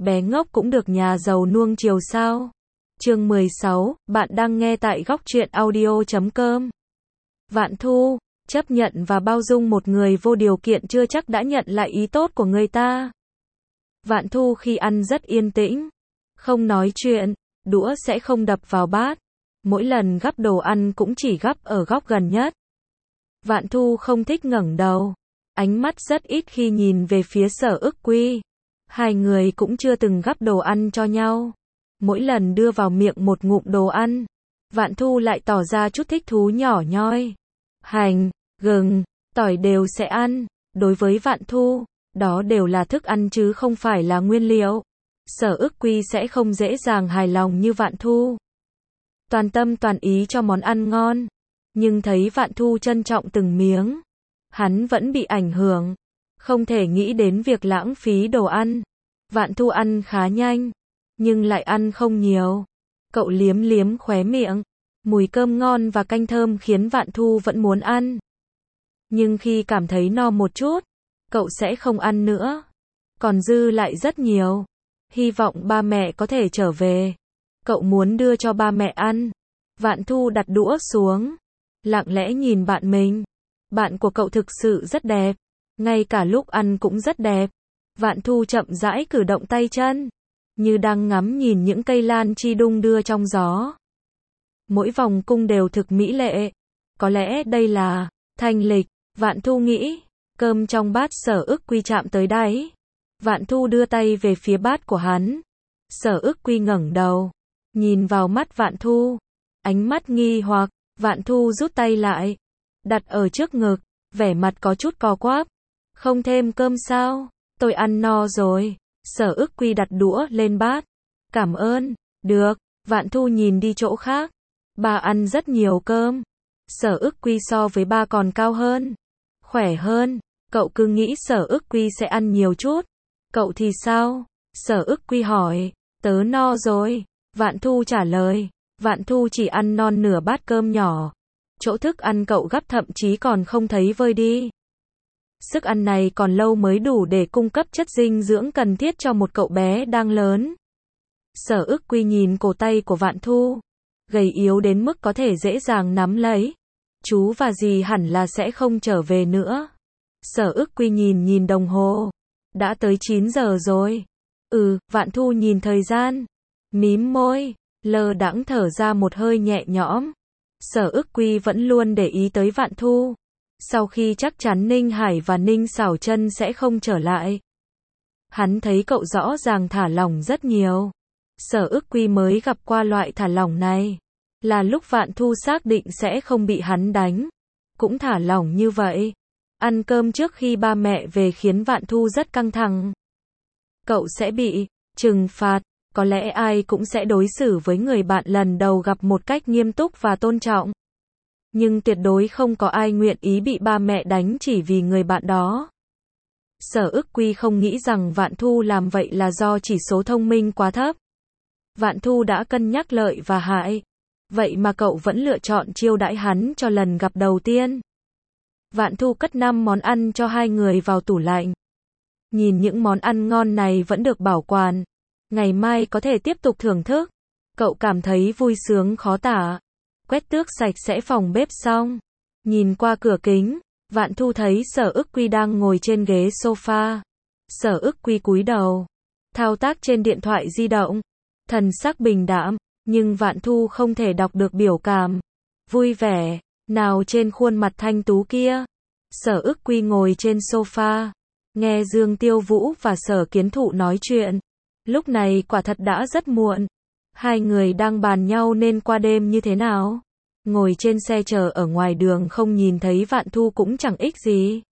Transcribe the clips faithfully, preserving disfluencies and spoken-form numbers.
bé ngốc cũng được nhà giàu nuông chiều sao? Chương mười sáu, bạn đang nghe tại góc truyện audio chấm com. Vạn Thu, chấp nhận và bao dung một người vô điều kiện chưa chắc đã nhận lại ý tốt của người ta. Vạn Thu khi ăn rất yên tĩnh, không nói chuyện, đũa sẽ không đập vào bát. Mỗi lần gắp đồ ăn cũng chỉ gắp ở góc gần nhất. Vạn Thu không thích ngẩng đầu, ánh mắt rất ít khi nhìn về phía Sở Ức Quy. Hai người cũng chưa từng gắp đồ ăn cho nhau. Mỗi lần đưa vào miệng một ngụm đồ ăn, Vạn Thu lại tỏ ra chút thích thú nhỏ nhoi. Hành, gừng, tỏi đều sẽ ăn. Đối với Vạn Thu, đó đều là thức ăn chứ không phải là nguyên liệu. Sở Ức Quy sẽ không dễ dàng hài lòng như Vạn Thu. Toàn tâm toàn ý cho món ăn ngon. Nhưng thấy Vạn Thu trân trọng từng miếng, hắn vẫn bị ảnh hưởng. Không thể nghĩ đến việc lãng phí đồ ăn. Vạn Thu ăn khá nhanh, nhưng lại ăn không nhiều. Cậu liếm liếm khóe miệng. Mùi cơm ngon và canh thơm khiến Vạn Thu vẫn muốn ăn. Nhưng khi cảm thấy no một chút, cậu sẽ không ăn nữa. Còn dư lại rất nhiều. Hy vọng ba mẹ có thể trở về. Cậu muốn đưa cho ba mẹ ăn. Vạn Thu đặt đũa xuống, lặng lẽ nhìn bạn mình. Bạn của cậu thực sự rất đẹp. Ngay cả lúc ăn cũng rất đẹp. Vạn Thu chậm rãi cử động tay chân, như đang ngắm nhìn những cây lan chi đung đưa trong gió. Mỗi vòng cung đều thực mỹ lệ. Có lẽ đây là thanh lịch, Vạn Thu nghĩ. Cơm trong bát Sở Ức Quy chạm tới đáy. Vạn Thu đưa tay về phía bát của hắn. Sở Ức Quy ngẩng đầu, nhìn vào mắt Vạn Thu. Ánh mắt nghi hoặc. Vạn Thu rút tay lại, đặt ở trước ngực, vẻ mặt có chút co quắp. Không thêm cơm sao? Tôi ăn no rồi. Sở Ức Quy đặt đũa lên bát. Cảm ơn. Được. Vạn Thu nhìn đi chỗ khác. Ba ăn rất nhiều cơm. Sở Ức Quy so với ba còn cao hơn, khỏe hơn. Cậu cứ nghĩ Sở Ức Quy sẽ ăn nhiều chút. Cậu thì sao? Sở Ức Quy hỏi. Tớ no rồi. Vạn Thu trả lời. Vạn Thu chỉ ăn non nửa bát cơm nhỏ. Chỗ thức ăn cậu gắp thậm chí còn không thấy vơi đi. Sức ăn này còn lâu mới đủ để cung cấp chất dinh dưỡng cần thiết cho một cậu bé đang lớn. Sở Ức Quy nhìn cổ tay của Vạn Thu, gầy yếu đến mức có thể dễ dàng nắm lấy. Chú và dì hẳn là sẽ không trở về nữa. Sở Ức Quy nhìn nhìn đồng hồ. Đã tới chín giờ rồi. Ừ, Vạn Thu nhìn thời gian, mím môi, lơ đãng thở ra một hơi nhẹ nhõm. Sở Ức Quy vẫn luôn để ý tới Vạn Thu. Sau khi chắc chắn Ninh Hải và Ninh Xảo Chân sẽ không trở lại, hắn thấy cậu rõ ràng thả lỏng rất nhiều. Sở Ức Quy mới gặp qua loại thả lỏng này, là lúc Vạn Thu xác định sẽ không bị hắn đánh, cũng thả lỏng như vậy. Ăn cơm trước khi ba mẹ về khiến Vạn Thu rất căng thẳng. Cậu sẽ bị trừng phạt, có lẽ ai cũng sẽ đối xử với người bạn lần đầu gặp một cách nghiêm túc và tôn trọng. Nhưng tuyệt đối không có ai nguyện ý bị ba mẹ đánh chỉ vì người bạn đó. Sở Ức Quy không nghĩ rằng Vạn Thu làm vậy là do chỉ số thông minh quá thấp. Vạn Thu đã cân nhắc lợi và hại. Vậy mà cậu vẫn lựa chọn chiêu đãi hắn cho lần gặp đầu tiên. Vạn Thu cất năm món ăn cho hai người vào tủ lạnh. Nhìn những món ăn ngon này vẫn được bảo quản, ngày mai có thể tiếp tục thưởng thức. Cậu cảm thấy vui sướng khó tả. Quét tước sạch sẽ phòng bếp xong, nhìn qua cửa kính, Vạn Thu thấy Sở Ức Quy đang ngồi trên ghế sofa. Sở Ức Quy cúi đầu, thao tác trên điện thoại di động, thần sắc bình đạm, nhưng Vạn Thu không thể đọc được biểu cảm vui vẻ nào trên khuôn mặt thanh tú kia. Sở Ức Quy ngồi trên sofa, nghe Dương Tiêu Vũ và Sở Kiến Thụ nói chuyện. Lúc này quả thật đã rất muộn. Hai người đang bàn nhau nên qua đêm như thế nào. Ngồi trên xe chờ ở ngoài đường không nhìn thấy Vạn Thu cũng chẳng ích gì.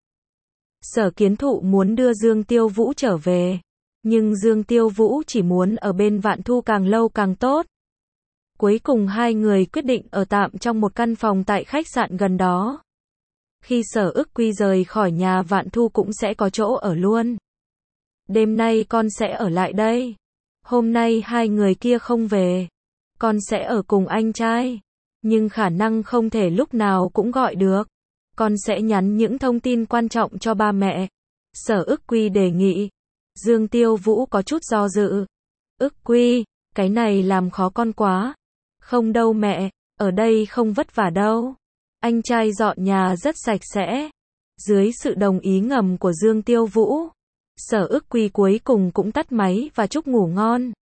Sở Kiến Thụ muốn đưa Dương Tiêu Vũ trở về, nhưng Dương Tiêu Vũ chỉ muốn ở bên Vạn Thu càng lâu càng tốt. Cuối cùng hai người quyết định ở tạm trong một căn phòng tại khách sạn gần đó. Khi Sở Ức Quy rời khỏi nhà, Vạn Thu cũng sẽ có chỗ ở luôn. Đêm nay con sẽ ở lại đây. Hôm nay hai người kia không về, con sẽ ở cùng anh trai. Nhưng khả năng không thể lúc nào cũng gọi được. Con sẽ nhắn những thông tin quan trọng cho ba mẹ. Sở Ức Quy đề nghị. Dương Tiêu Vũ có chút do dự. Ức Quy, cái này làm khó con quá. Không đâu mẹ, ở đây không vất vả đâu. Anh trai dọn nhà rất sạch sẽ. Dưới sự đồng ý ngầm của Dương Tiêu Vũ, Sở Ức Quy cuối cùng cũng tắt máy và chúc ngủ ngon.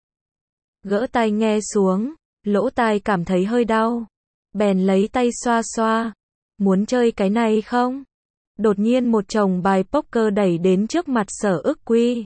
Gỡ tai nghe xuống, lỗ tai cảm thấy hơi đau. Bèn lấy tay xoa xoa. Muốn chơi cái này không? Đột nhiên một chồng bài poker đẩy đến trước mặt Sở Ức Quy.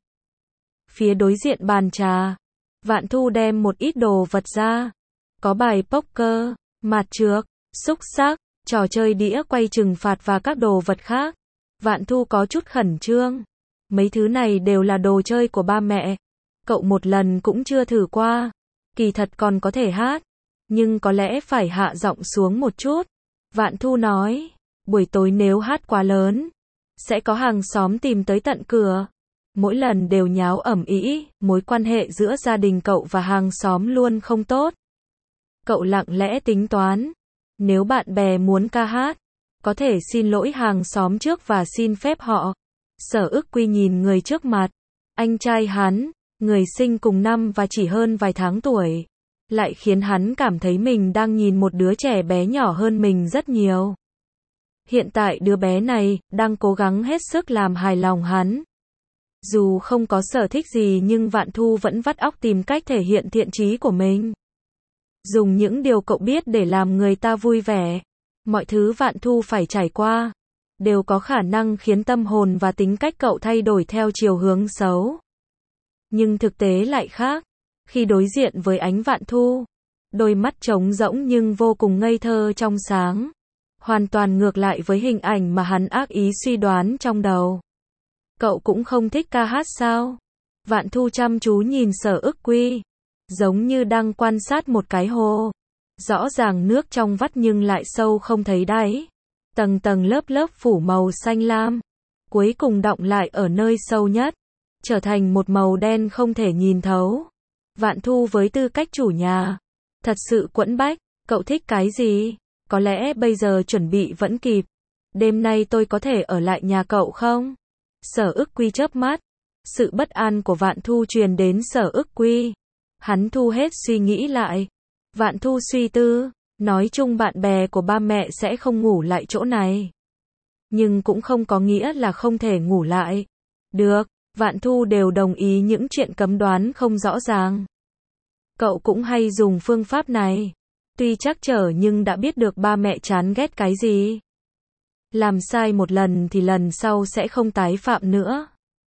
Phía đối diện bàn trà, Vạn Thu đem một ít đồ vật ra. Có bài poker, mạt trược, xúc xắc, trò chơi đĩa quay trừng phạt và các đồ vật khác. Vạn Thu có chút khẩn trương. Mấy thứ này đều là đồ chơi của ba mẹ. Cậu một lần cũng chưa thử qua. Kỳ thật còn có thể hát, nhưng có lẽ phải hạ giọng xuống một chút. Vạn Thu nói, buổi tối nếu hát quá lớn, sẽ có hàng xóm tìm tới tận cửa. Mỗi lần đều nháo ầm ĩ, mối quan hệ giữa gia đình cậu và hàng xóm luôn không tốt. Cậu lặng lẽ tính toán, nếu bạn bè muốn ca hát, có thể xin lỗi hàng xóm trước và xin phép họ. Sở Ức Quy nhìn người trước mặt, anh trai hắn, người sinh cùng năm và chỉ hơn vài tháng tuổi, lại khiến hắn cảm thấy mình đang nhìn một đứa trẻ bé nhỏ hơn mình rất nhiều. Hiện tại đứa bé này đang cố gắng hết sức làm hài lòng hắn. Dù không có sở thích gì nhưng Vạn Thu vẫn vắt óc tìm cách thể hiện thiện chí của mình. Dùng những điều cậu biết để làm người ta vui vẻ. Mọi thứ Vạn Thu phải trải qua đều có khả năng khiến tâm hồn và tính cách cậu thay đổi theo chiều hướng xấu. Nhưng thực tế lại khác. Khi đối diện với ánh Vạn Thu, đôi mắt trống rỗng nhưng vô cùng ngây thơ trong sáng. Hoàn toàn ngược lại với hình ảnh mà hắn ác ý suy đoán trong đầu. Cậu cũng không thích ca hát sao? Vạn Thu chăm chú nhìn Sở Ức Quy, giống như đang quan sát một cái hồ. Rõ ràng nước trong vắt nhưng lại sâu không thấy đáy. Tầng tầng lớp lớp phủ màu xanh lam. Cuối cùng đọng lại ở nơi sâu nhất, trở thành một màu đen không thể nhìn thấu. Vạn Thu với tư cách chủ nhà, thật sự quẫn bách. Cậu thích cái gì? Có lẽ bây giờ chuẩn bị vẫn kịp. Đêm nay tôi có thể ở lại nhà cậu không? Sở Ức Quy chớp mắt. Sự bất an của Vạn Thu truyền đến Sở Ức Quy. Hắn thu hết suy nghĩ lại. Vạn Thu suy tư, nói chung bạn bè của ba mẹ sẽ không ngủ lại chỗ này. Nhưng cũng không có nghĩa là không thể ngủ lại. Được, Vạn Thu đều đồng ý những chuyện cấm đoán không rõ ràng. Cậu cũng hay dùng phương pháp này. Tuy trắc trở nhưng đã biết được ba mẹ chán ghét cái gì. Làm sai một lần thì lần sau sẽ không tái phạm nữa.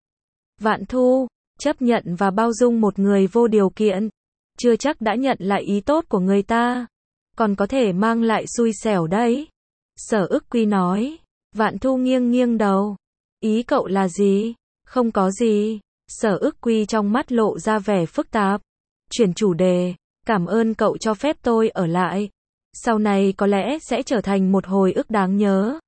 Vạn Thu, chấp nhận và bao dung một người vô điều kiện, chưa chắc đã nhận lại ý tốt của người ta, còn có thể mang lại xui xẻo đấy. Sở Ức Quy nói. Vạn Thu nghiêng nghiêng đầu. Ý cậu là gì? Không có gì. Sở Ức Quy trong mắt lộ ra vẻ phức tạp. Chuyển chủ đề. Cảm ơn cậu cho phép tôi ở lại. Sau này có lẽ sẽ trở thành một hồi ức đáng nhớ.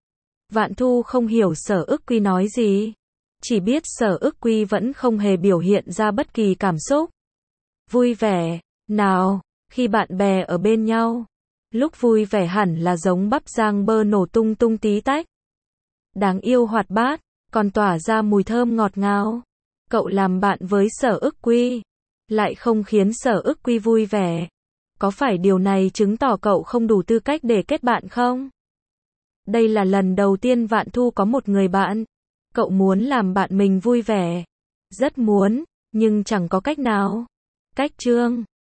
Vạn Thu không hiểu Sở Ức Quy nói gì. Chỉ biết Sở Ức Quy vẫn không hề biểu hiện ra bất kỳ cảm xúc. Vui vẻ. Nào, khi bạn bè ở bên nhau, lúc vui vẻ hẳn là giống bắp rang bơ nổ tung tung tí tách. Đáng yêu hoạt bát, còn tỏa ra mùi thơm ngọt ngào. Cậu làm bạn với Sở Ức Quy, lại không khiến Sở Ức Quy vui vẻ. Có phải điều này chứng tỏ cậu không đủ tư cách để kết bạn không? Đây là lần đầu tiên Vạn Thu có một người bạn. Cậu muốn làm bạn mình vui vẻ. Rất muốn, nhưng chẳng có cách nào. Cách chương